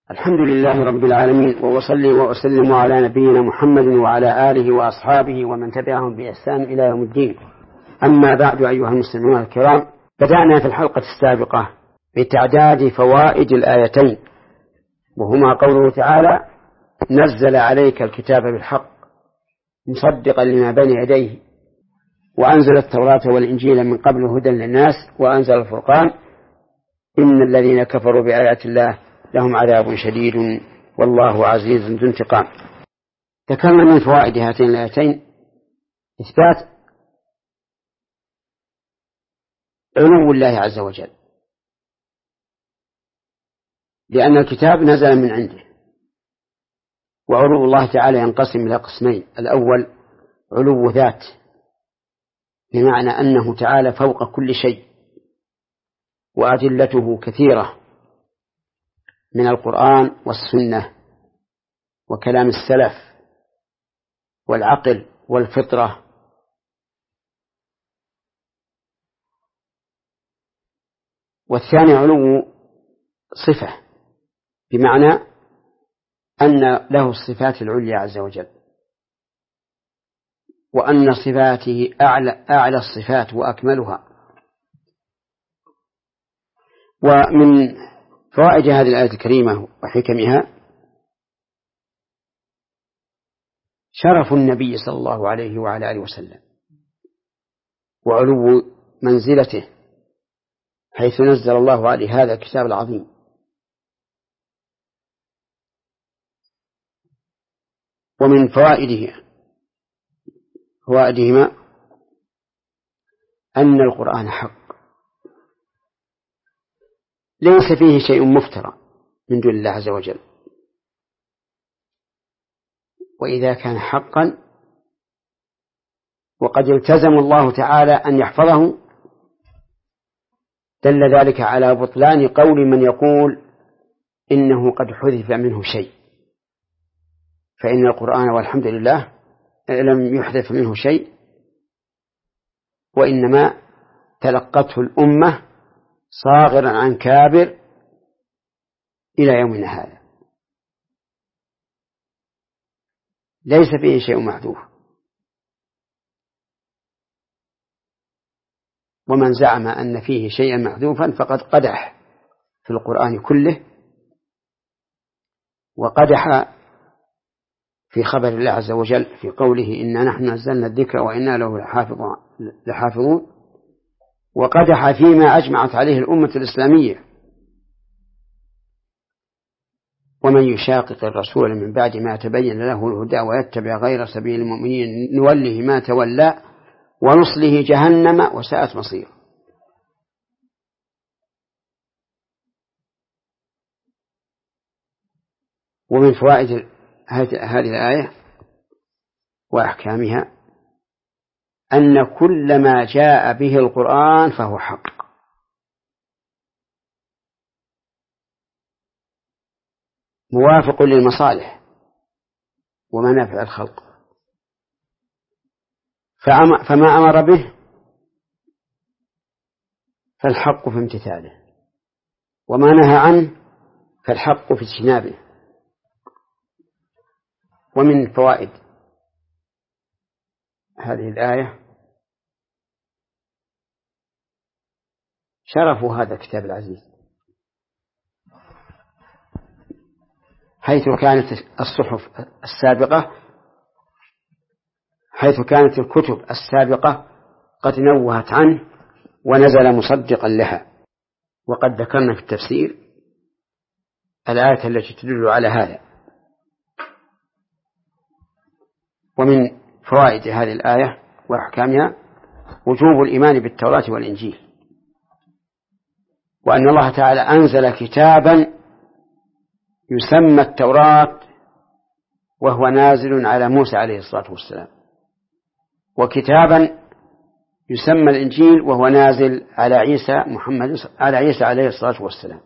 الحمد لله رب العالمين، وأصلي وأسلم على نبينا محمد وعلى آله وأصحابه ومن تبعهم بإحسان إلى يوم الدين. أما بعد، أيها المسلمون الكرام، بدأنا في الحلقة السابقة بتعداد فوائد الآيتين، وهما قوله تعالى: نزل عليك الكتاب بالحق مصدقا لما بين يديه وأنزل التوراة والإنجيل من قبل هدى للناس وأنزل الفرقان إن الذين كفروا بآيات الله لهم عذاب شديد والله عزيز ذو انتقام. ذكرنا من فوائد هاتين الآيتين إثبات علو الله عز وجل، لأن الكتاب نزل من عنده، وعلو الله تعالى ينقسم إلى قسمين: الأول علو ذات، بمعنى أنه تعالى فوق كل شيء، وأدلته كثيرة من القرآن والسنة وكلام السلف والعقل والفطرة. والثاني علو صفة، بمعنى أن له الصفات العليا عز وجل، وأن صفاته أعلى الصفات وأكملها. ومن فوائد هذه الآية الكريمة وحكمها شرف النبي صلى الله عليه وعلى آله وسلم، وعلو منزلته، حيث نزل الله عليه هذا الكتاب العظيم. ومن فوائدهما أن القرآن حق، ليس فيه شيء مفترى من دون الله عز وجل، وإذا كان حقا وقد التزم الله تعالى أن يحفظه، دل ذلك على بطلان قول من يقول إنه قد حذف منه شيء، فإن القرآن والحمد لله لم يحذف منه شيء، وإنما تلقته الأمة صاغرا عن كابر إلى يومنا هذا، ليس فيه شيء محذوف. ومن زعم أن فيه شيئا محذوفا فقد قدح في القرآن كله، وقدح في خبر الله عز وجل في قوله: إنا نحن نزلنا الذكر وإنا له لحافظون، وقدح فيما أجمعت عليه الأمة الإسلامية: ومن يشاقق الرسول من بعد ما تبين له الهدى ويتبع غير سبيل المؤمنين نوله ما تولى ونصله جهنم وساءت مصير. ومن فوائد هذه الآية وأحكامها أن كل ما جاء به القرآن فهو حق، موافق للمصالح ومنافع الخلق، فما أمر به فالحق في امتثاله، وما نهى عنه فالحق في اجتنابه. ومن فوائد هذه الآية شرف هذا الكتاب العزيز، حيث كانت الكتب السابقة قد نوهت عنه ونزل مصدقا لها. وقد ذكرنا في التفسير الآية التي تدل على هذا. ومن فوائد هذه الآية وأحكامها وجوب الإيمان بالتوراة والإنجيل، وأن الله تعالى أنزل كتابا يسمى التوراة وهو نازل على موسى عليه الصلاة والسلام، وكتابا يسمى الإنجيل وهو نازل على عيسى عليه الصلاة والسلام.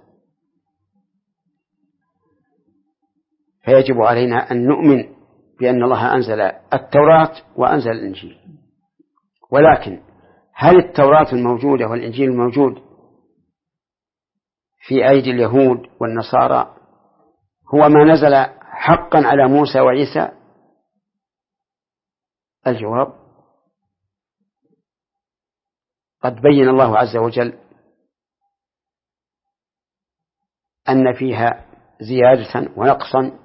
فيجب علينا أن نؤمن بأن الله أنزل التوراة وأنزل الإنجيل. ولكن هل التوراة الموجودة والإنجيل الموجود في أيدي اليهود والنصارى هو ما نزل حقا على موسى وعيسى؟ الجواب: قد بين الله عز وجل أن فيها زيادة ونقصا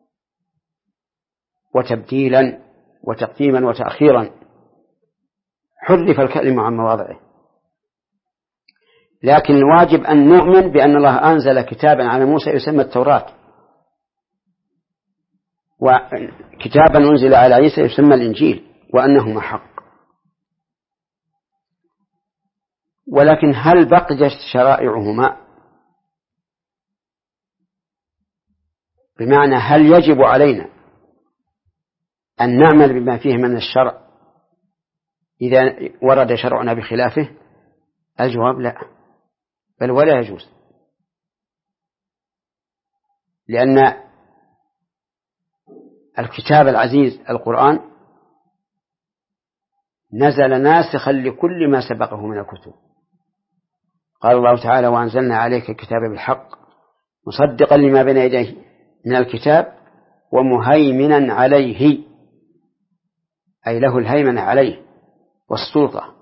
وتبديلا وتقديما وتأخيرا، حرف الكلم عن مواضعه، لكن الواجب أن نؤمن بأن الله أنزل كتابا على موسى يسمى التوراة، وكتابا أنزل على عيسى يسمى الإنجيل، وأنهما حق. ولكن هل بقيت شرائعهما؟ بمعنى هل يجب علينا أن نعمل بما فيه من الشرع إذا ورد شرعنا بخلافه؟ الجواب: لا، بل ولا يجوز، لأن الكتاب العزيز القرآن نزل ناسخا لكل ما سبقه من الكتب. قال الله تعالى: وأنزلنا عليك الكتاب بالحق مصدقا لما بين يديه من الكتاب ومهيمنا عليه، أي له الهيمنة عليه والسلطة،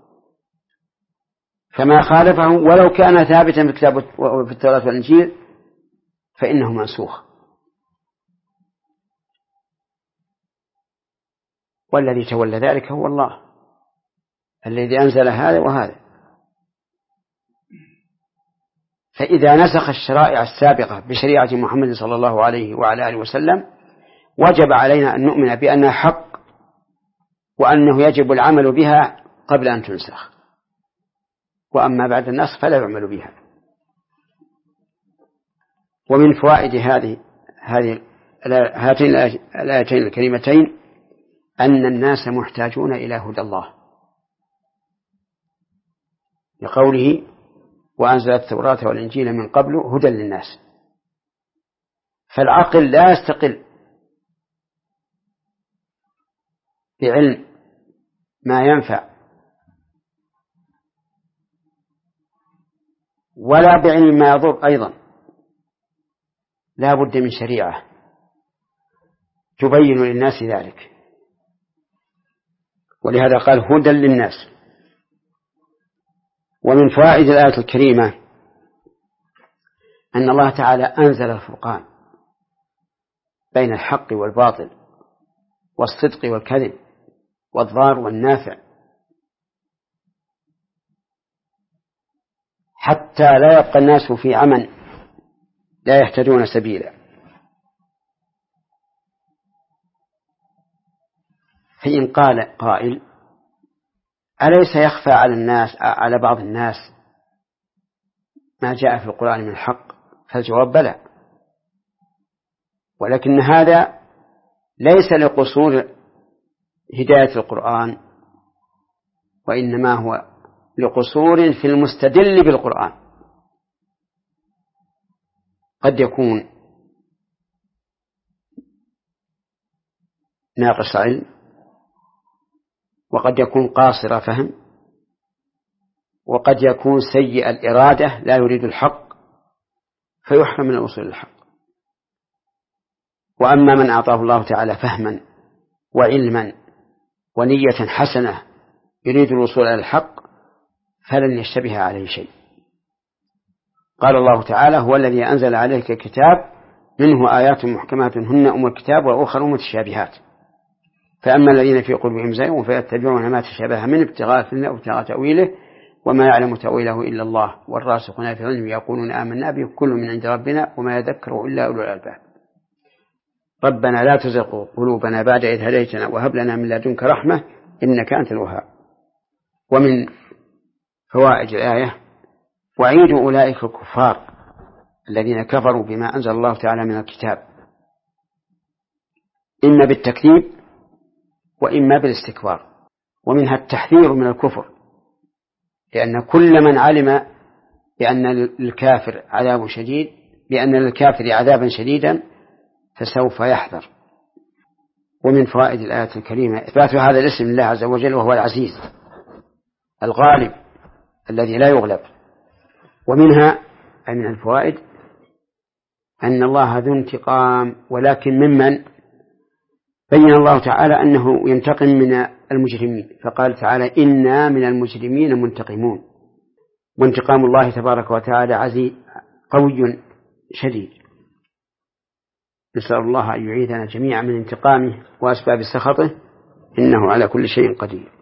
فما خالفه ولو كان ثابتا في الكتاب وفي التوراة والإنجيل فإنه منسوخ. والذي تولى ذلك هو الله الذي أنزل هذا وهذا. فإذا نسخ الشرائع السابقة بشريعة محمد صلى الله عليه وعلى آله وسلم وجب علينا أن نؤمن بأنها حق، وأنه يجب العمل بها قبل أن تنسخ، وأما بعد النسخ فلا يعمل بها. ومن فوائد هاتين الآيتين الكريمتين أن الناس محتاجون إلى هدى الله، لقوله: وأنزل التوراة والإنجيل من قبل هدى للناس. فالعقل لا يستقل بعلم ما ينفع ولا بعلم ما يضر، أيضا لا بد من شريعة تبين للناس ذلك، ولهذا قال هدى للناس. ومن فوائد الآية الكريمة أن الله تعالى أنزل الفرقان بين الحق والباطل والصدق والكذب والضار والنافع، حتى لا يبقى الناس في عمى لا يهتدون سبيلا. فإن قال قائل: أليس يخفى على بعض الناس ما جاء في القرآن من الحق؟ فالجواب: بلى، ولكن هذا ليس لقصور هداية القرآن، وإنما هو لقصور في المستدل بالقرآن. قد يكون ناقص علم، وقد يكون قاصر فهم، وقد يكون سيء الإرادة لا يريد الحق فيحرم من الوصول للحق. وأما من أعطاه الله تعالى فهما وعلما ونية حسنة يريد الوصول إلى الحق فلن يشتبه عليه شيء. قال الله تعالى: هو الذي أنزل عليك الكتاب منه آيات محكمات هن أم الكتاب وأخر متشابهات، فأما الذين في قلوبهم زيغ فيتبعون ما تشابه من ابتغاء الفتنة وابتغاء تأويله وما يعلم تأويله إلا الله والراسخون في العلم يقولون آمنا به كل من عند ربنا وما يذكر إلا أولو الألباب. ربنا لا تزغ قلوبنا بعد إذ هديتنا وهب لنا من لدنك رحمة إنك أنت الوهاب. ومن فوائد الآية وعيد أولئك الكفار الذين كفروا بما أنزل الله تعالى من الكتاب، إما بالتكذيب وإما بالاستكبار. ومنها التحذير من الكفر، لأن كل من علم بأن للكافر عذاب شديد بأن للكافر عذابا شديدا فسوف يحذر. ومن فوائد الآية الكريمة إثبات هذا الاسم لله عز وجل وهو العزيز الغالب الذي لا يغلب. ومنها أي من الفوائد أن الله ذو انتقام، ولكن ممن؟ بين الله تعالى أنه ينتقم من المجرمين، فقال تعالى إنا من المجرمين منتقمون. وانتقام الله تبارك وتعالى عزيز قوي شديد. نسأل الله أن يعيذنا جميعا من انتقامه وأسباب سخطه، إنه على كل شيء قدير.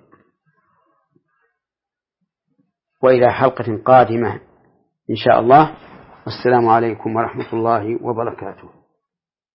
وإلى حلقة قادمة إن شاء الله، والسلام عليكم ورحمة الله وبركاته.